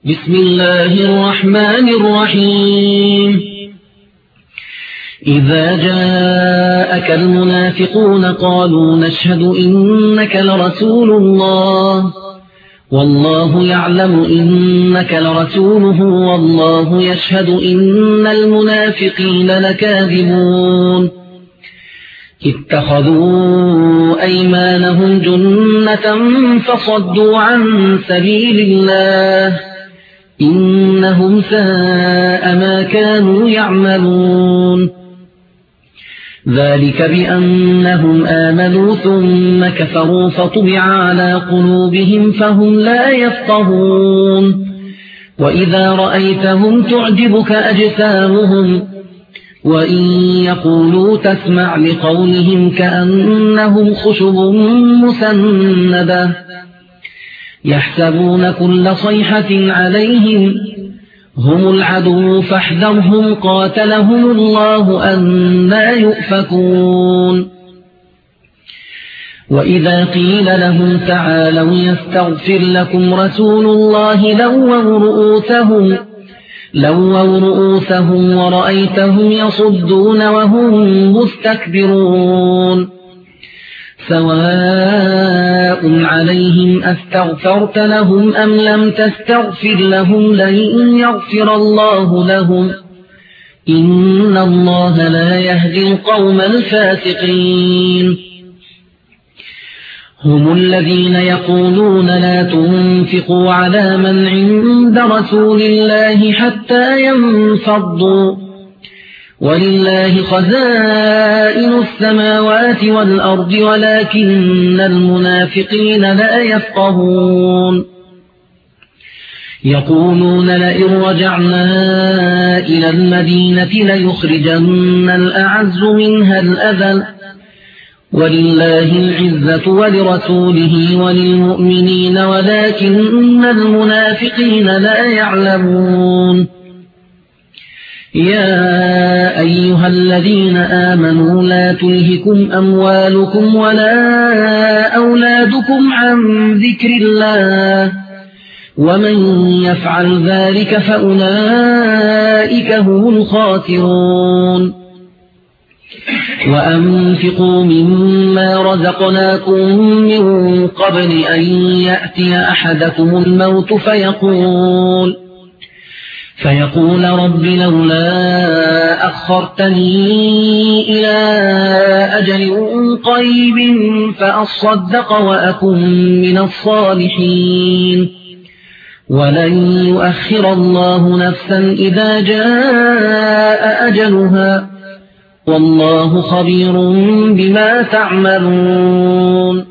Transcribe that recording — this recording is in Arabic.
بسم الله الرحمن الرحيم إذا جاءك المنافقون قالوا نشهد إنك لرسول الله والله يعلم إنك لرسوله والله يشهد إن المنافقين لكاذبون اتخذوا أيمانهم جنة فصدوا عن سبيل الله إنهم ساء ما كانوا يعملون ذلك بأنهم آمنوا ثم كفروا فطبع على قلوبهم فهم لا يفقهون وإذا رأيتهم تعجبك أجسامهم وإن يقولوا تسمع لقولهم كأنهم خشب مسندة يحسبون كل صيحة عليهم هم العدو فاحذرهم قاتلهم الله أنى يؤفكون وإذا قيل لهم تعالوا يستغفر لكم رسول الله لووا رؤوسهم ورأيتهم يصدون وهم مستكبرون سواء عليهم أستغفرت لهم أم لم تستغفر لهم لن يغفر الله لهم إن الله لا يهدي القوم الفاسقين هم الذين يقولون لا تنفقوا على من عند رسول الله حتى ينفضوا ولله خزائن السماوات والأرض ولكن المنافقين لا يفقهون يقولون لئن رجعنا إلى المدينة ليخرجن الأعز منها الأذل ولله العزة ولرسوله وللمؤمنين ولكن المنافقين لا يعلمون يا أيها الذين آمنوا لا تلهكم أموالكم ولا أولادكم عن ذكر الله ومن يفعل ذلك فأولئك هم الخاسرون وأنفقوا مما رزقناكم من قبل أن يأتي أحدكم الموت فيقول رب لولا أخرتني إلى أجل قريب فأصدق وأكن من الصالحين ولن يؤخر الله نفسا إذا جاء أجلها والله خبير بما تعملون